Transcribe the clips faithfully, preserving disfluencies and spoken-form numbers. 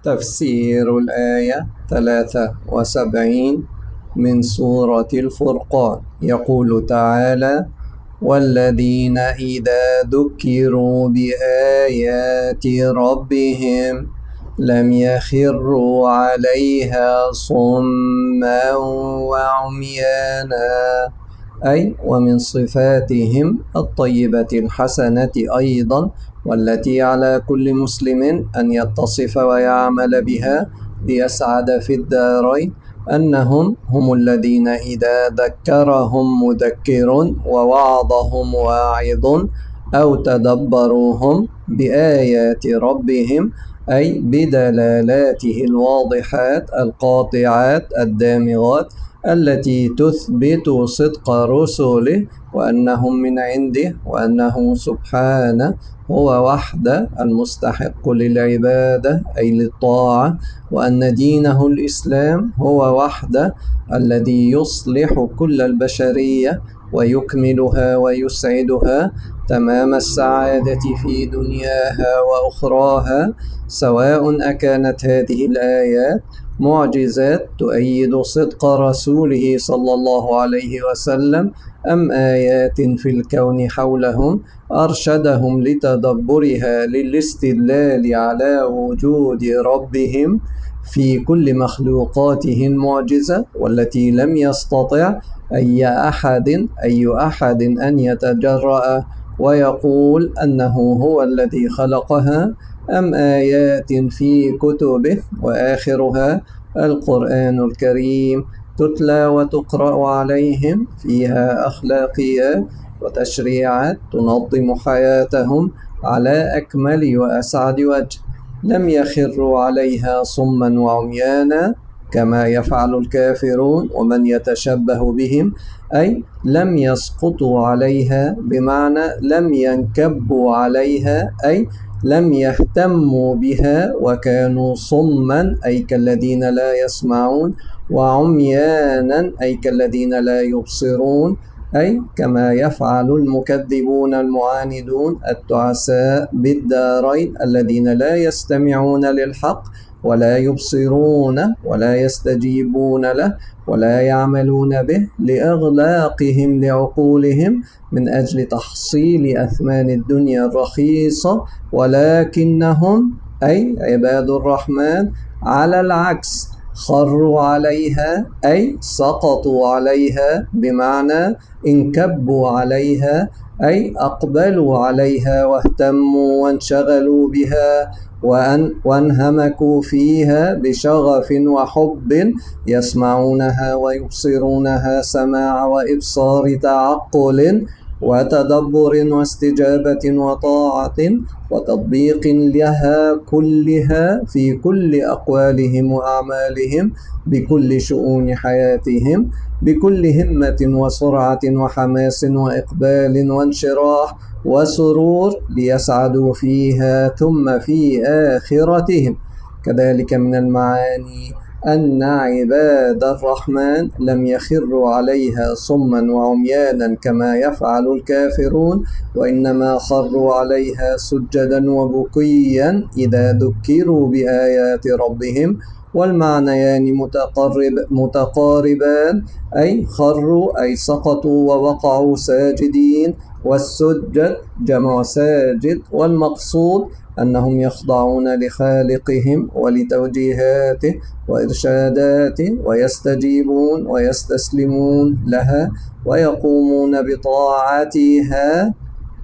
تفسير الآية ثلاثة وسبعين من سورة الفرقان. يقول تعالى: والذين إذا ذكروا بآيات ربهم لم يخروا عليها صما وعميانا، أي ومن صفاتهم الطيبة الحسنة أيضا، والتي على كل مسلم أن يتصف ويعمل بها ليسعد في الدارين، أنهم هم الذين إذا ذكرهم مذكر ووعظهم واعظ أو تدبروهم بآيات ربهم، أي بدلالاته الواضحات القاطعات الدامغات التي تثبت صدق رسله وأنهم من عنده، وأنه سبحانه هو وحده المستحق للعبادة أي للطاعة، وأن دينه الإسلام هو وحده الذي يصلح كل البشرية ويكملها ويسعدها تمام السعادة في دنياها وأخراها، سواء أكانت هذه الآيات معجزات تؤيد صدق رسوله صلى الله عليه وسلم أم آيات في الكون حولهم أرشدهم لتدبرها للاستدلال على وجود ربهم في كل مخلوقاته المعجزة، والتي لم يستطع أي أحد أي أحد أن يتجرأ ويقول أنه هو الذي خلقها، أم آيات في كتبه وآخرها القرآن الكريم تتلى وتقرأ عليهم، فيها أخلاقيات وتشريعات تنظم حياتهم على أكمل وأسعد وجه. لم يخروا عليها صما وعميانا كما يفعل الكافرون ومن يتشبه بهم، أي لم يسقطوا عليها بمعنى لم ينكبوا عليها، أي لم يهتموا بها وكانوا صما أي كالذين لا يسمعون، وعميانا أي كالذين لا يبصرون، أي كما يفعل المكذبون المعاندون التعساء بالدارين الذين لا يستمعون للحق ولا يبصرون ولا يستجيبون له ولا يعملون به لإغلاقهم لعقولهم من أجل تحصيل أثمان الدنيا الرخيصة، ولكنهم أي عباد الرحمن على العكس خروا عليها أي سقطوا عليها، بمعنى انكبوا عليها أي أقبلوا عليها واهتموا وانشغلوا بها وأن وانهمكوا فيها بشغف وحب، يسمعونها ويبصرونها سماع وإبصار تعقل وتدبر واستجابة وطاعة وتطبيق لها كلها في كل أقوالهم وأعمالهم بكل شؤون حياتهم، بكل همة وسرعة وحماس وإقبال وانشراح وسرور ليسعدوا فيها ثم في آخرتهم. كذلك من المعاني أن عباد الرحمن لم يخروا عليها صما وعميانا كما يفعل الكافرون، وإنما خروا عليها سجدا وبكيا إذا ذكروا بآيات ربهم، والمعنيان متقرب متقاربان، أي خروا أي سقطوا ووقعوا ساجدين، والسجد جمع ساجد، والمقصود أنهم يخضعون لخالقهم ولتوجيهاته وإرشاداته ويستجيبون ويستسلمون لها ويقومون بطاعتها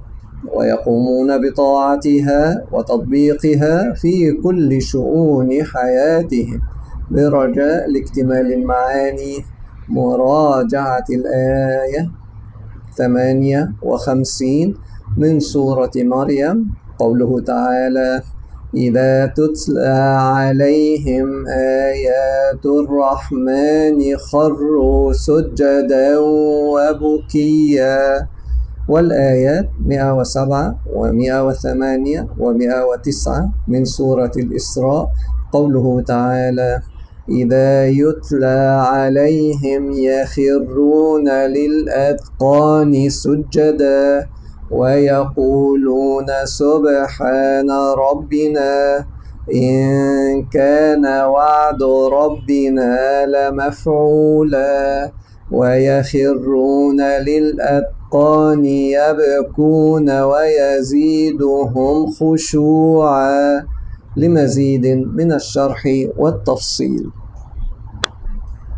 ويقومون بطاعتها وتطبيقها في كل شؤون حياتهم. برجاء لاكتمال المعاني مراجعة الآية ثمانية وخمسين من سورة مريم. قوله تعالى: إذا تتلى عليهم آيات الرحمن خروا سجدا وبكيا. والآيات مئة وسبعة ومئة وثمانية ومئة وتسعة من سورة الإسراء. قوله تعالى: إذا يتلى عليهم يخرون للأذقان سجدا ويقولون سبحان ربنا إن كان وعد ربنا لمفعولا ويخرون للأذقان يبكون ويزيدهم خشوعا. لمزيد من الشرح والتفصيل.